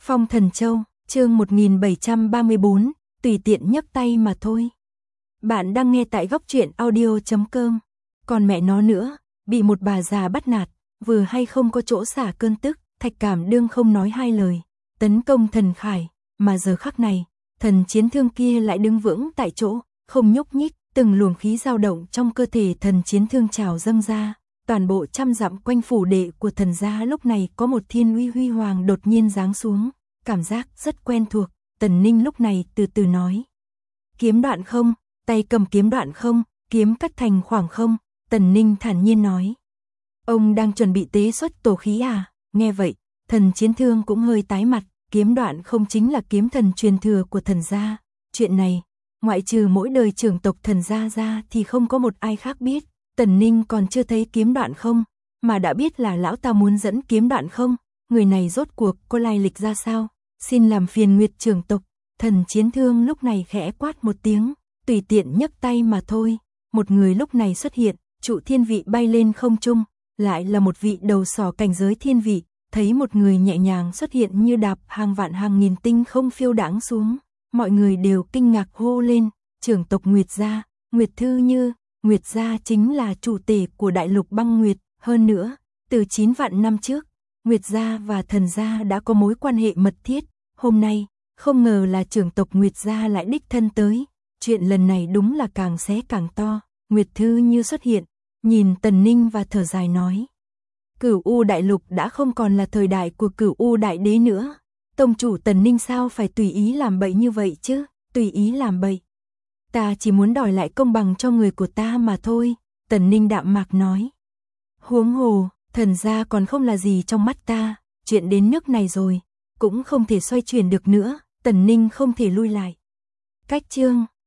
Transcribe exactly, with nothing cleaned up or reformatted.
Phong Thần Châu, chương một nghìn bảy trăm ba mươi bốn, tùy tiện nhấc tay mà thôi. Bạn đang nghe tại góc truyện audio chấm com. Còn mẹ nó nữa, bị một bà già bắt nạt, vừa hay không có chỗ xả cơn tức, Thạch Cảm Đương không nói hai lời, tấn công Thần Khải, mà giờ khắc này, thần chiến thương kia lại đứng vững tại chỗ, không nhúc nhích, từng luồng khí dao động trong cơ thể thần chiến thương trào dâng ra. Toàn bộ trăm dặm quanh phủ đệ của thần gia lúc này có một thiên uy huy hoàng đột nhiên giáng xuống, cảm giác rất quen thuộc. Tần Ninh lúc này từ từ nói: kiếm đoạn không, tay cầm kiếm đoạn không, kiếm cắt thành khoảng không. Tần Ninh thản nhiên nói: ông đang chuẩn bị tế xuất tổ khí à? Nghe vậy, thần chiến thương cũng hơi tái mặt. Kiếm đoạn không chính là kiếm thần truyền thừa của thần gia. Chuyện này, ngoại trừ mỗi đời trưởng tộc thần gia ra thì không có một ai khác biết. Tần Ninh còn chưa thấy kiếm đoạn không, mà đã biết là lão ta muốn dẫn kiếm đoạn không. Người này rốt cuộc có lai lịch ra sao? Xin làm phiền Nguyệt trưởng tộc. Thần chiến thương lúc này khẽ quát một tiếng, tùy tiện nhấc tay mà thôi. Một người lúc này xuất hiện, trụ thiên vị bay lên không trung, lại là một vị đầu sỏ cảnh giới thiên vị. Thấy một người nhẹ nhàng xuất hiện như đạp hàng vạn hàng nghìn tinh không phiêu đãng xuống, mọi người đều kinh ngạc hô lên: trưởng tộc Nguyệt gia, Nguyệt Thư Như. Nguyệt gia chính là chủ tể của đại lục băng nguyệt, hơn nữa, từ chín vạn năm trước, Nguyệt gia và thần gia đã có mối quan hệ mật thiết. Hôm nay, không ngờ là trưởng tộc Nguyệt gia lại đích thân tới, chuyện lần này đúng là càng xé càng to. Nguyệt Thư Như xuất hiện, nhìn Tần Ninh và thở dài nói: Cửu U đại lục đã không còn là thời đại của Cửu U đại đế nữa. Tông chủ Tần Ninh sao phải tùy ý làm bậy như vậy chứ? Tùy ý làm bậy? Ta chỉ muốn đòi lại công bằng cho người của ta mà thôi. Tần Ninh đạm mạc nói: huống hồ, thần gia còn không là gì trong mắt ta. Chuyện đến nước này rồi, cũng không thể xoay chuyển được nữa. Tần Ninh không thể lui lại. Cách chương